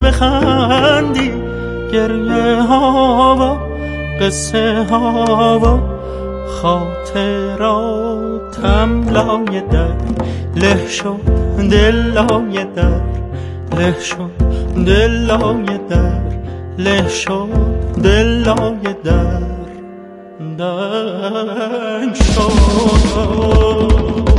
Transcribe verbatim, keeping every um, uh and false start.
بخندی، گریه ها و قصه ها و خاطراتم لای در له شد، دل لای در له شد، دل لای در له شد، دل لای در دنگ شد.